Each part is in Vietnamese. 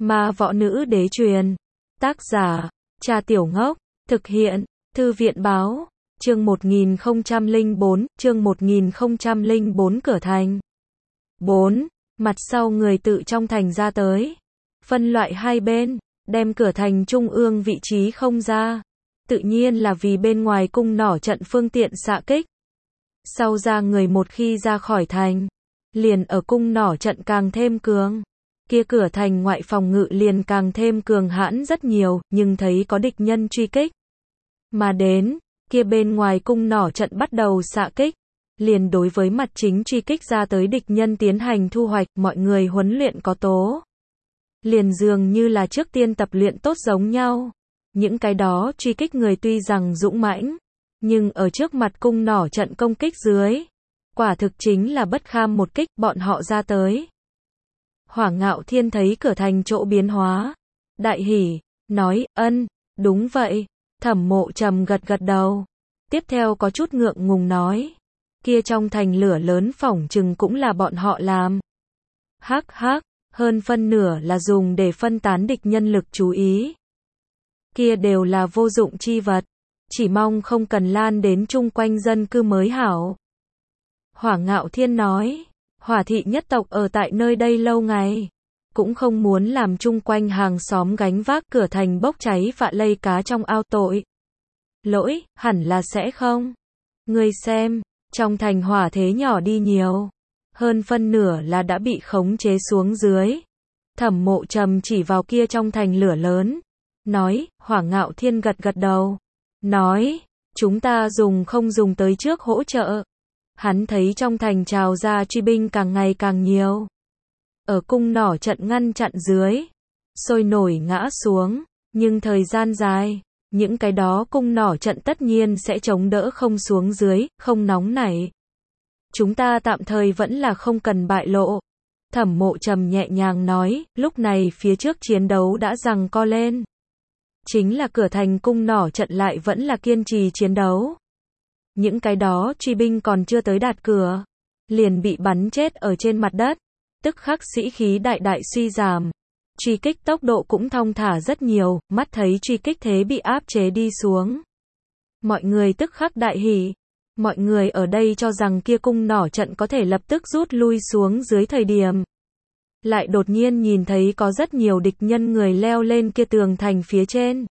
Ma Võ Nữ Đế truyền. Tác giả, Cha Tiểu Ngốc. Thực hiện, Thư viện Báo. Chương 1004, chương 1004 Cửa thành. 4. Mặt sau người tự trong thành ra tới. Phân loại hai bên, đem cửa thành trung ương vị trí không ra. Tự nhiên là vì bên ngoài cung nỏ trận phương tiện xạ kích. Sau ra người một khi ra khỏi thành, liền ở cung nỏ trận càng thêm cường. Kia cửa thành ngoại phòng ngự liền càng thêm cường hãn rất nhiều, nhưng thấy có địch nhân truy kích. Mà đến, kia bên ngoài cung nỏ trận bắt đầu xạ kích. Liền đối với mặt chính truy kích ra tới địch nhân tiến hành thu hoạch, mọi người huấn luyện có tố. Liền dường như là trước tiên tập luyện tốt giống nhau. Những cái đó truy kích người tuy rằng dũng mãnh, nhưng ở trước mặt cung nỏ trận công kích dưới, quả thực chính là bất kham một kích, bọn họ ra tới. Hỏa Ngạo Thiên thấy cửa thành chỗ biến hóa, đại hỉ, nói, ân, đúng vậy. Thẩm Mộ Trầm gật gật đầu, tiếp theo có chút ngượng ngùng nói, kia trong thành lửa lớn phỏng chừng cũng là bọn họ làm. Hắc hắc, hơn phân nửa là dùng để phân tán địch nhân lực chú ý. Kia đều là vô dụng chi vật, chỉ mong không cần lan đến chung quanh dân cư mới hảo. Hỏa Ngạo Thiên nói, Hỏa thị nhất tộc ở tại nơi đây lâu ngày, cũng không muốn làm chung quanh hàng xóm gánh vác cửa thành bốc cháy vạ lây cá trong ao tội. Lỗi, hẳn là sẽ không. Ngươi xem, trong thành hỏa thế nhỏ đi nhiều, hơn phân nửa là đã bị khống chế xuống dưới. Thẩm Mộ Trầm chỉ vào kia trong thành lửa lớn, nói. Hỏa Ngạo Thiên gật gật đầu, nói, chúng ta dùng không dùng tới trước hỗ trợ. Hắn thấy trong thành trào ra truy binh càng ngày càng nhiều. Ở cung nỏ trận ngăn chặn dưới, sôi nổi ngã xuống, nhưng thời gian dài, những cái đó cung nỏ trận tất nhiên sẽ chống đỡ không xuống dưới, không nóng nảy. Chúng ta tạm thời vẫn là không cần bại lộ. Thẩm Mộ Trầm nhẹ nhàng nói, lúc này phía trước chiến đấu đã giằng co lên. Chính là cửa thành cung nỏ trận lại vẫn là kiên trì chiến đấu. Những cái đó truy binh còn chưa tới đạt cửa, liền bị bắn chết ở trên mặt đất. Tức khắc sĩ khí đại đại suy giảm. Truy kích tốc độ cũng thong thả rất nhiều, mắt thấy truy kích thế bị áp chế đi xuống. Mọi người tức khắc đại hỉ. Mọi người ở đây cho rằng kia cung nỏ trận có thể lập tức rút lui xuống dưới thời điểm. Lại đột nhiên nhìn thấy có rất nhiều địch nhân người leo lên kia tường thành phía trên.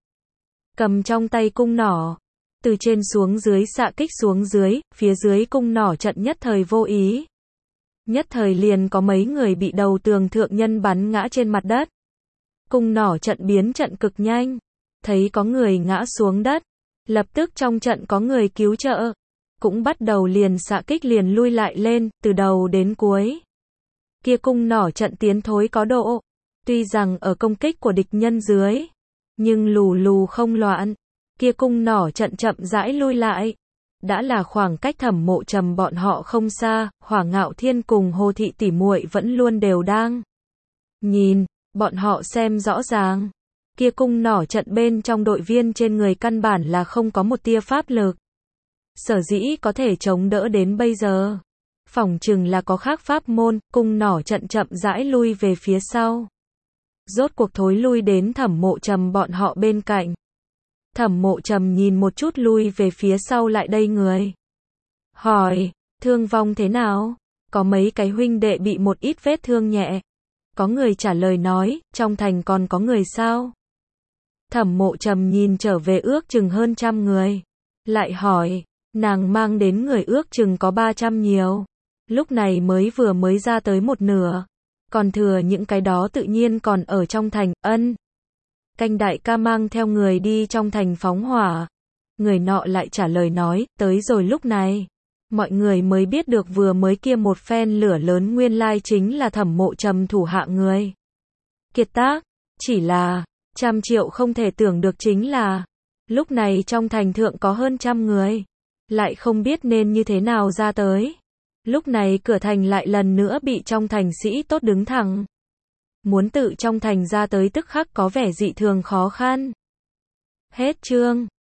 Cầm trong tay cung nỏ. Từ trên xuống dưới xạ kích xuống dưới, phía dưới cung nỏ trận nhất thời vô ý. Nhất thời liền có mấy người bị đầu tường thượng nhân bắn ngã trên mặt đất. Cung nỏ trận biến trận cực nhanh. Thấy có người ngã xuống đất. Lập tức trong trận có người cứu trợ. Cũng bắt đầu liền xạ kích liền lui lại lên, từ đầu đến cuối. Kia cung nỏ trận tiến thối có độ. Tuy rằng ở công kích của địch nhân dưới, nhưng lù lù không loạn. Kia cung nỏ trận chậm rãi lui lại. Đã là khoảng cách Thẩm Mộ Trầm bọn họ không xa, Hỏa Ngạo Thiên cùng Hồ thị tỷ muội vẫn luôn đều đang nhìn, bọn họ xem rõ ràng. Kia cung nỏ trận bên trong đội viên trên người căn bản là không có một tia pháp lực. Sở dĩ có thể chống đỡ đến bây giờ, phỏng chừng là có khác pháp môn. Cung nỏ trận chậm rãi lui về phía sau. Rốt cuộc thối lui đến Thẩm Mộ Trầm bọn họ bên cạnh. Thẩm Mộ Trầm nhìn một chút lui về phía sau lại đây người. Hỏi, thương vong thế nào? Có mấy cái huynh đệ bị một ít vết thương nhẹ. Có người trả lời nói, trong thành còn có người sao? Thẩm Mộ Trầm nhìn trở về ước chừng hơn 100 người. Lại hỏi, nàng mang đến người ước chừng có 300 nhiều. Lúc này vừa mới ra tới một nửa. Còn thừa những cái đó tự nhiên còn ở trong thành. Ân. Canh đại ca mang theo người đi trong thành phóng hỏa. Người nọ lại trả lời nói, tới rồi lúc này. Mọi người mới biết được vừa mới kia một phen lửa lớn nguyên lai chính là Thẩm Mộ Trầm thủ hạ người. Kiệt tác, chỉ là, 100 triệu không thể tưởng được chính là, lúc này trong thành thượng có hơn 100 người. Lại không biết nên như thế nào ra tới. Lúc này cửa thành lại lần nữa bị trong thành sĩ tốt đứng thẳng. Muốn tự trong thành ra tới tức khắc có vẻ dị thường khó khăn. Hết chương.